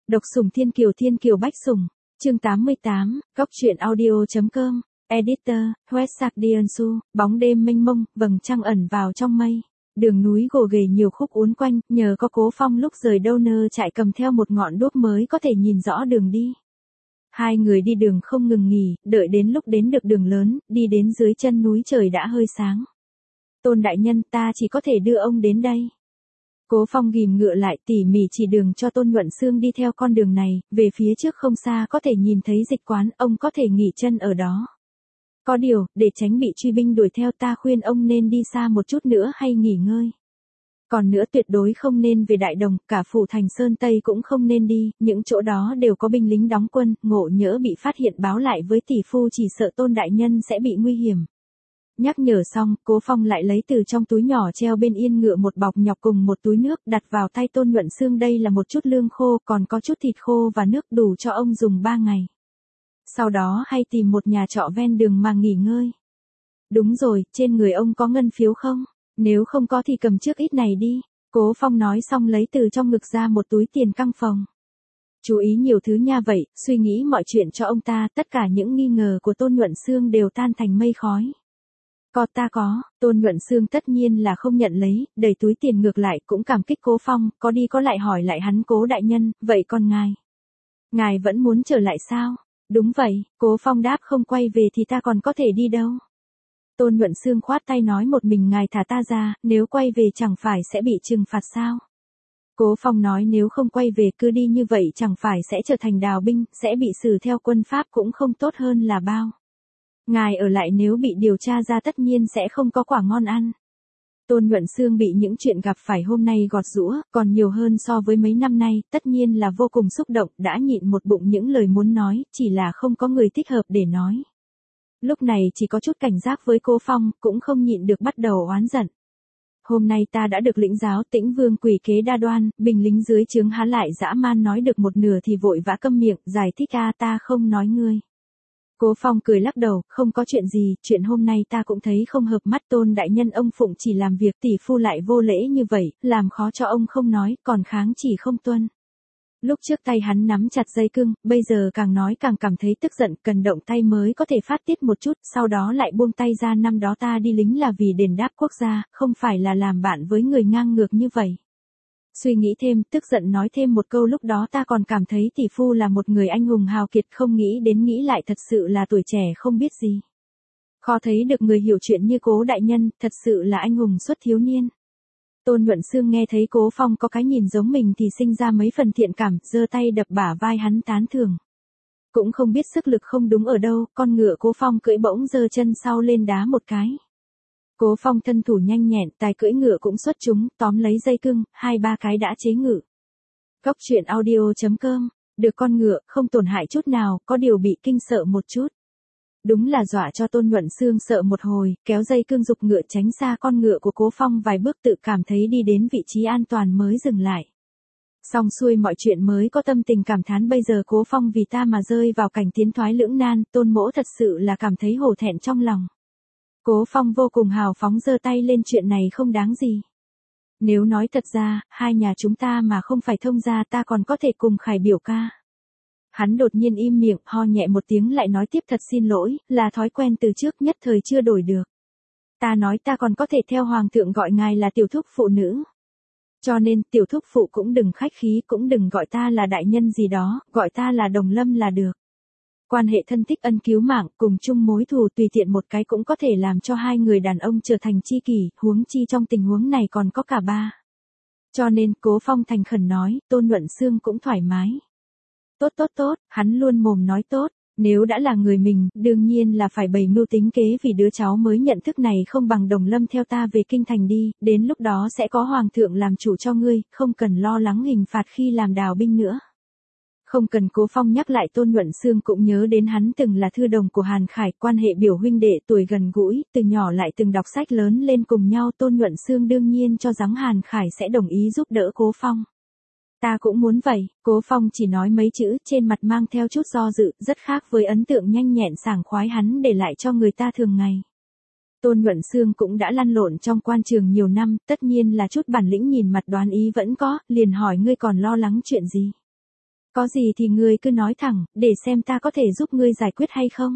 Độc sủng Thiên Kiều Bách Sủng, chương 88, góc truyện audio.com, editor, West Diansu, bóng đêm mênh mông, vầng trăng ẩn vào trong mây. Đường núi gồ ghề nhiều khúc uốn quanh, nhờ có Cố Phong lúc rời đâu nơ chạy cầm theo một ngọn đuốc mới có thể nhìn rõ đường đi. Hai người đi đường không ngừng nghỉ, đợi đến lúc đến được đường lớn, đi đến dưới chân núi trời đã hơi sáng. Tôn đại nhân, ta chỉ có thể đưa ông đến đây. Cố Phong ghìm ngựa lại tỉ mỉ chỉ đường cho Tôn Nhuận Xương đi theo con đường này, về phía trước không xa có thể nhìn thấy dịch quán, ông có thể nghỉ chân ở đó. Có điều, để tránh bị truy binh đuổi theo ta khuyên ông nên đi xa một chút nữa hay nghỉ ngơi. Còn nữa tuyệt đối không nên về Đại Đồng, cả phủ thành Sơn Tây cũng không nên đi, những chỗ đó đều có binh lính đóng quân, ngộ nhỡ bị phát hiện báo lại với tỷ phu chỉ sợ Tôn đại nhân sẽ bị nguy hiểm. Nhắc nhở xong, Cố Phong lại lấy từ trong túi nhỏ treo bên yên ngựa một bọc nhọc cùng một túi nước đặt vào tay Tôn Nhuận Xương, đây là một chút lương khô, còn có chút thịt khô và nước đủ cho ông dùng 3 ngày. Sau đó hay tìm một nhà trọ ven đường mà nghỉ ngơi. Đúng rồi, trên người ông có ngân phiếu không? Nếu không có thì cầm trước ít này đi. Cố Phong nói xong lấy từ trong ngực ra một túi tiền căng phòng. Chú ý nhiều thứ nha vậy, suy nghĩ mọi chuyện cho ông ta, tất cả những nghi ngờ của Tôn Nhuận Xương đều tan thành mây khói. Ta có, Tôn Nhuận Xương tất nhiên là không nhận lấy, đẩy túi tiền ngược lại cũng cảm kích Cố Phong, có đi có lại hỏi lại hắn, Cố đại nhân, vậy còn ngài? Ngài vẫn muốn trở lại sao? Đúng vậy, Cố Phong đáp, không quay về thì ta còn có thể đi đâu. Tôn Nhuận Xương khoát tay nói, một mình ngài thả ta ra, nếu quay về chẳng phải sẽ bị trừng phạt sao? Cố Phong nói, nếu không quay về cứ đi như vậy chẳng phải sẽ trở thành đào binh, sẽ bị xử theo quân pháp cũng không tốt hơn là bao. Ngài ở lại nếu bị điều tra ra tất nhiên sẽ không có quả ngon ăn. Tôn Nhuận Xương bị những chuyện gặp phải hôm nay gọt giũa, còn nhiều hơn so với mấy năm nay, tất nhiên là vô cùng xúc động, đã nhịn một bụng những lời muốn nói, chỉ là không có người thích hợp để nói. Lúc này chỉ có chút cảnh giác với Cố Phong, cũng không nhịn được bắt đầu oán giận. Hôm nay ta đã được lĩnh giáo, Tĩnh Vương quỷ kế đa đoan, binh lính dưới trướng há lại dã man, nói được một nửa thì vội vã câm miệng, giải thích ta không nói ngươi. Cố Phong cười lắc đầu, không có chuyện gì, chuyện hôm nay ta cũng thấy không hợp mắt. Tôn đại nhân ông phụng chỉ làm việc, tỷ phu lại vô lễ như vậy, làm khó cho ông không nói, còn kháng chỉ không tuân. Lúc trước tay hắn nắm chặt dây cương, bây giờ càng nói càng cảm thấy tức giận, cần động tay mới có thể phát tiết một chút, sau đó lại buông tay ra, năm đó ta đi lính là vì đền đáp quốc gia, không phải là làm bạn với người ngang ngược như vậy. Suy nghĩ thêm, tức giận nói thêm một câu, lúc đó ta còn cảm thấy tỷ phu là một người anh hùng hào kiệt, không nghĩ đến nghĩ lại thật sự là tuổi trẻ không biết gì. Khó thấy được người hiểu chuyện như Cố đại nhân, thật sự là anh hùng xuất thiếu niên. Tôn Nhuận Xương nghe thấy Cố Phong có cái nhìn giống mình thì sinh ra mấy phần thiện cảm, giơ tay đập bả vai hắn tán thưởng. Cũng không biết sức lực không đúng ở đâu, con ngựa Cố Phong cưỡi bỗng giơ chân sau lên đá một cái. Cố Phong thân thủ nhanh nhẹn, tài cưỡi ngựa cũng xuất chúng, tóm lấy dây cương, 2-3 cái đã chế ngự. Góc truyện audio.com, được con ngựa, không tổn hại chút nào, có điều bị kinh sợ một chút. Đúng là dọa cho Tôn Nhuận Xương sợ một hồi, kéo dây cương giục ngựa tránh xa con ngựa của Cố Phong vài bước, tự cảm thấy đi đến vị trí an toàn mới dừng lại. Xong xuôi mọi chuyện mới có tâm tình cảm thán, bây giờ Cố Phong vì ta mà rơi vào cảnh tiến thoái lưỡng nan, Tôn mỗ thật sự là cảm thấy hổ thẹn trong lòng. Cố Phong vô cùng hào phóng giơ tay lên, chuyện này không đáng gì. Nếu nói thật ra, hai nhà chúng ta mà không phải thông gia ta còn có thể cùng Khải biểu ca. Hắn đột nhiên im miệng, ho nhẹ một tiếng lại nói tiếp, thật xin lỗi, là thói quen từ trước nhất thời chưa đổi được. Ta nói ta còn có thể theo hoàng thượng gọi ngài là tiểu thúc phụ nữ. Cho nên tiểu thúc phụ cũng đừng khách khí, cũng đừng gọi ta là đại nhân gì đó, gọi ta là Đồng Lâm là được. Quan hệ thân thích ân cứu mạng, cùng chung mối thù, tùy tiện một cái cũng có thể làm cho hai người đàn ông trở thành tri kỷ, huống chi trong tình huống này còn có cả ba. Cho nên, Cố Phong thành khẩn nói, Tôn Nhuận Xương cũng thoải mái. Tốt, hắn luôn mồm nói tốt, nếu đã là người mình, đương nhiên là phải bày mưu tính kế vì đứa cháu mới nhận thức này, không bằng Đồng Lâm theo ta về kinh thành đi, đến lúc đó sẽ có hoàng thượng làm chủ cho ngươi, không cần lo lắng hình phạt khi làm đào binh nữa. Không cần Cố Phong nhắc lại, Tôn Nhuận Xương cũng nhớ đến hắn từng là thư đồng của Hàn Khải, quan hệ biểu huynh đệ tuổi gần gũi, từ nhỏ lại từng đọc sách lớn lên cùng nhau, Tôn Nhuận Xương đương nhiên cho rằng Hàn Khải sẽ đồng ý giúp đỡ Cố Phong. Ta cũng muốn vậy, Cố Phong chỉ nói mấy chữ, trên mặt mang theo chút do dự, rất khác với ấn tượng nhanh nhẹn sảng khoái hắn để lại cho người ta thường ngày. Tôn Nhuận Xương cũng đã lăn lộn trong quan trường nhiều năm, tất nhiên là chút bản lĩnh, nhìn mặt đoán ý vẫn có, liền hỏi, ngươi còn lo lắng chuyện gì? Có gì thì ngươi cứ nói thẳng, để xem ta có thể giúp ngươi giải quyết hay không.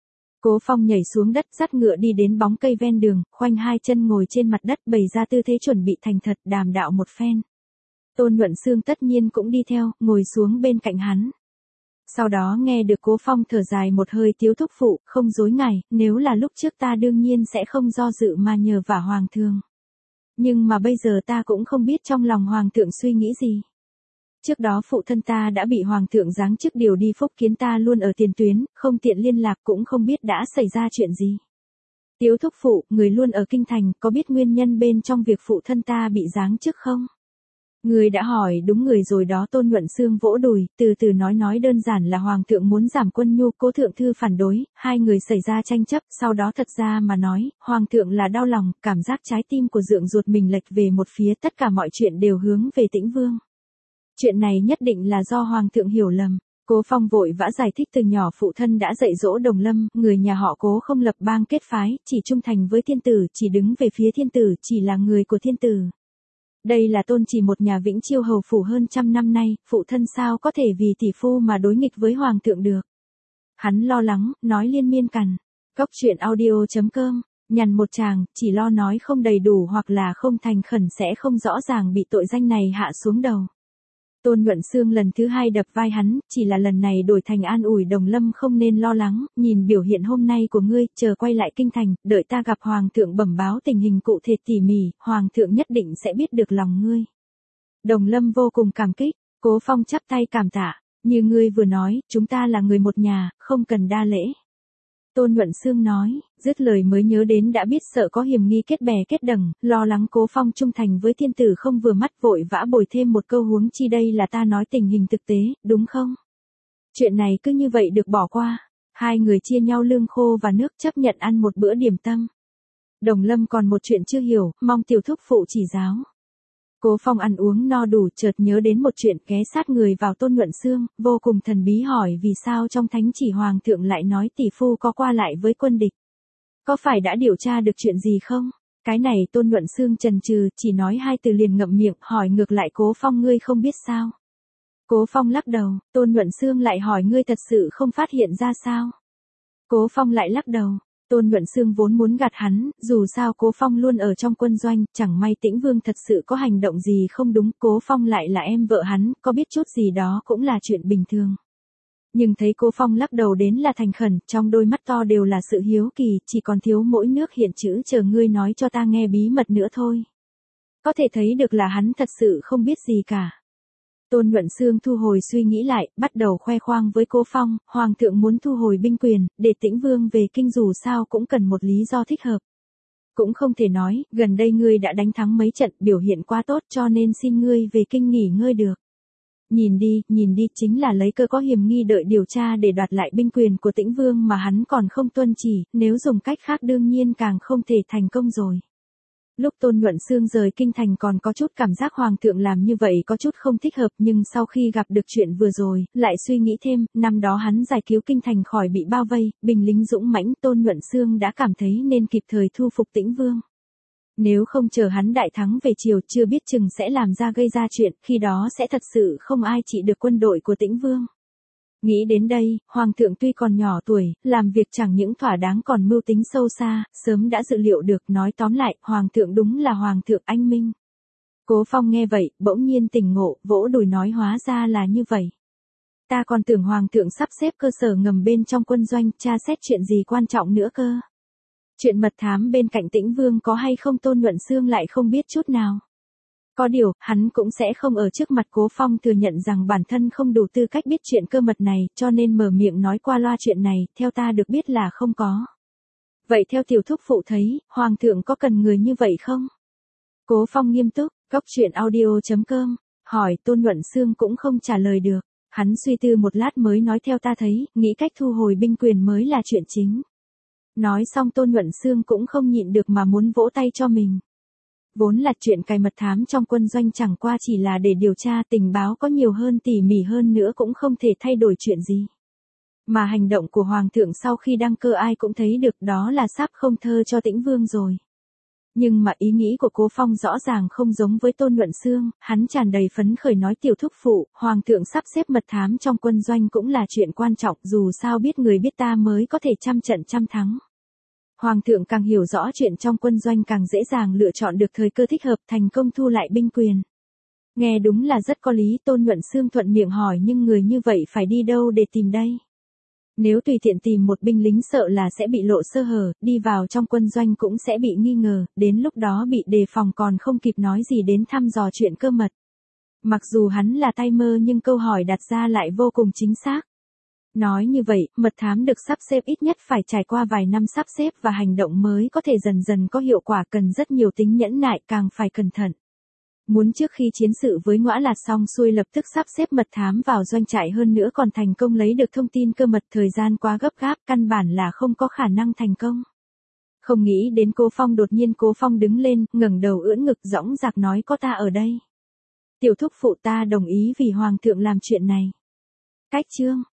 Cố Phong nhảy xuống đất dắt ngựa đi đến bóng cây ven đường, khoanh hai chân ngồi trên mặt đất bày ra tư thế chuẩn bị thành thật đàm đạo một phen. Tôn Nhuận Xương tất nhiên cũng đi theo, ngồi xuống bên cạnh hắn. Sau đó nghe được Cố Phong thở dài một hơi Tiếu thúc phụ, không dối ngài, nếu là lúc trước ta đương nhiên sẽ không do dự mà nhờ vả hoàng thượng. Nhưng mà bây giờ ta cũng không biết trong lòng hoàng thượng suy nghĩ gì. Trước đó phụ thân ta đã bị hoàng thượng giáng chức điều đi phúc kiến ta luôn ở tiền tuyến, không tiện liên lạc cũng không biết đã xảy ra chuyện gì. Tiếu thúc phụ, người luôn ở kinh thành, có biết nguyên nhân bên trong việc phụ thân ta bị giáng chức không? Người đã hỏi đúng người rồi đó. Tôn Nhuận Xương vỗ đùi, từ từ nói đơn giản là hoàng thượng muốn giảm quân nhu, Cố thượng thư phản đối, hai người xảy ra tranh chấp, sau đó thật ra mà nói, hoàng thượng là đau lòng, cảm giác trái tim của dượng ruột mình lệch về một phía, tất cả mọi chuyện đều hướng về Tĩnh Vương. Chuyện này nhất định là do hoàng thượng hiểu lầm. Cố Phong vội vã giải thích từ nhỏ phụ thân đã dạy dỗ Đồng Lâm, người nhà họ Cố không lập bang kết phái, chỉ trung thành với thiên tử, chỉ đứng về phía thiên tử, chỉ là người của thiên tử. Đây là tôn chỉ một nhà Vĩnh Chiêu hầu phủ hơn trăm năm nay, phụ thân sao có thể vì tỷ phu mà đối nghịch với hoàng thượng được. Hắn lo lắng, nói liên miên cằn. Cóc truyện audio.com, nhằn một chàng, chỉ lo nói không đầy đủ hoặc là không thành khẩn sẽ không rõ ràng bị tội danh này hạ xuống đầu. Tôn Nhuận Xương lần thứ hai đập vai hắn, chỉ là lần này đổi thành an ủi Đồng Lâm không nên lo lắng, nhìn biểu hiện hôm nay của ngươi, chờ quay lại kinh thành, đợi ta gặp hoàng thượng bẩm báo tình hình cụ thể tỉ mỉ, hoàng thượng nhất định sẽ biết được lòng ngươi. Đồng Lâm vô cùng cảm kích, Cố Phong chắp tay cảm tạ, như ngươi vừa nói, chúng ta là người một nhà, không cần đa lễ. Tôn Nhuận Xương nói, dứt lời mới nhớ đến đã biết sợ có hiểm nghi kết bè kết đầng, lo lắng Cố Phong trung thành với thiên tử không vừa mắt vội vã bồi thêm một câu huống chi đây là ta nói tình hình thực tế, đúng không? Chuyện này cứ như vậy được bỏ qua, hai người chia nhau lương khô và nước chấp nhận ăn một bữa điểm tâm. Đồng Lâm còn một chuyện chưa hiểu, mong tiểu thúc phụ chỉ giáo. Cố Phong ăn uống no đủ chợt nhớ đến một chuyện ghé sát người vào Tôn Nhuận Xương, vô cùng thần bí hỏi vì sao trong thánh chỉ hoàng thượng lại nói tỷ phu có qua lại với quân địch. Có phải đã điều tra được chuyện gì không? Cái này Tôn Nhuận Xương chần chừ, chỉ nói hai từ liền ngậm miệng, hỏi ngược lại Cố Phong ngươi không biết sao? Cố Phong lắc đầu, Tôn Nhuận Xương lại hỏi ngươi thật sự không phát hiện ra sao? Cố Phong lại lắc đầu. Tôn Nhuận Xương vốn muốn gạt hắn, dù sao Cố Phong luôn ở trong quân doanh, chẳng may Tĩnh Vương thật sự có hành động gì không đúng, Cố Phong lại là em vợ hắn, có biết chút gì đó cũng là chuyện bình thường. Nhưng thấy Cố Phong lắc đầu đến là thành khẩn, trong đôi mắt to đều là sự hiếu kỳ, chỉ còn thiếu mỗi nước hiện chữ chờ ngươi nói cho ta nghe bí mật nữa thôi. Có thể thấy được là hắn thật sự không biết gì cả. Tôn Nhuận Xương thu hồi suy nghĩ lại, bắt đầu khoe khoang với Cố Phong, hoàng thượng muốn thu hồi binh quyền, để Tĩnh Vương về kinh dù sao cũng cần một lý do thích hợp. Cũng không thể nói, gần đây ngươi đã đánh thắng mấy trận, biểu hiện quá tốt cho nên xin ngươi về kinh nghỉ ngơi được. Nhìn đi, chính là lấy cơ có hiểm nghi đợi điều tra để đoạt lại binh quyền của Tĩnh Vương mà hắn còn không tuân chỉ, nếu dùng cách khác đương nhiên càng không thể thành công rồi. Lúc Tôn Nhuận Xương rời kinh thành còn có chút cảm giác hoàng thượng làm như vậy có chút không thích hợp nhưng sau khi gặp được chuyện vừa rồi, lại suy nghĩ thêm, năm đó hắn giải cứu kinh thành khỏi bị bao vây, binh lính dũng mãnh Tôn Nhuận Xương đã cảm thấy nên kịp thời thu phục Tĩnh Vương. Nếu không chờ hắn đại thắng về chiều chưa biết chừng sẽ làm ra gây ra chuyện, khi đó sẽ thật sự không ai trị được quân đội của Tĩnh Vương. Nghĩ đến đây, Hoàng thượng tuy còn nhỏ tuổi, làm việc chẳng những thỏa đáng còn mưu tính sâu xa, sớm đã dự liệu được, nói tóm lại, Hoàng thượng đúng là Hoàng thượng anh minh. Cố Phong nghe vậy, bỗng nhiên tỉnh ngộ, vỗ đùi nói hóa ra là như vậy. Ta còn tưởng Hoàng thượng sắp xếp cơ sở ngầm bên trong quân doanh, tra xét chuyện gì quan trọng nữa cơ. Chuyện mật thám bên cạnh Tĩnh Vương có hay không Tôn Nhuận Xương lại không biết chút nào. Có điều, hắn cũng sẽ không ở trước mặt Cố Phong thừa nhận rằng bản thân không đủ tư cách biết chuyện cơ mật này, cho nên mở miệng nói qua loa chuyện này, theo ta được biết là không có. Vậy theo tiểu thúc phụ thấy, Hoàng thượng có cần người như vậy không? Cố Phong nghiêm túc, cóc truyện audio.com, hỏi Tôn Nhuận Xương cũng không trả lời được. Hắn suy tư một lát mới nói theo ta thấy, nghĩ cách thu hồi binh quyền mới là chuyện chính. Nói xong Tôn Nhuận Xương cũng không nhịn được mà muốn vỗ tay cho mình. Vốn là chuyện cài mật thám trong quân doanh chẳng qua chỉ là để điều tra tình báo có nhiều hơn tỉ mỉ hơn nữa cũng không thể thay đổi chuyện gì. Mà hành động của Hoàng thượng sau khi đăng cơ ai cũng thấy được đó là sắp không thơ cho Tĩnh Vương rồi. Nhưng mà ý nghĩ của Cố Phong rõ ràng không giống với Tôn Nhuận Xương, hắn tràn đầy phấn khởi nói tiểu thúc phụ, hoàng thượng sắp xếp mật thám trong quân doanh cũng là chuyện quan trọng, dù sao biết người biết ta mới có thể trăm trận trăm thắng. Hoàng thượng càng hiểu rõ chuyện trong quân doanh càng dễ dàng lựa chọn được thời cơ thích hợp thành công thu lại binh quyền. Nghe đúng là rất có lý, Tôn Nhuận Xương thuận miệng hỏi, nhưng người như vậy phải đi đâu để tìm đây? Nếu tùy tiện tìm một binh lính sợ là sẽ bị lộ sơ hở, đi vào trong quân doanh cũng sẽ bị nghi ngờ, đến lúc đó bị đề phòng còn không kịp nói gì đến thăm dò chuyện cơ mật. Mặc dù hắn là tay mơ nhưng câu hỏi đặt ra lại vô cùng chính xác. Nói như vậy, mật thám được sắp xếp ít nhất phải trải qua vài năm sắp xếp và hành động mới có thể dần dần có hiệu quả, cần rất nhiều tính nhẫn nại, càng phải cẩn thận. Muốn trước khi chiến sự với Ngõa Lạt xong xuôi lập tức sắp xếp mật thám vào doanh trại, hơn nữa còn thành công lấy được thông tin cơ mật, thời gian quá gấp gáp, căn bản là không có khả năng thành công. Không nghĩ đến Cố Phong, đột nhiên Cố Phong đứng lên, ngẩng đầu ưỡn ngực dõng dạc nói, có ta ở đây. Tiểu thúc phụ, ta đồng ý vì hoàng thượng làm chuyện này. Cách chương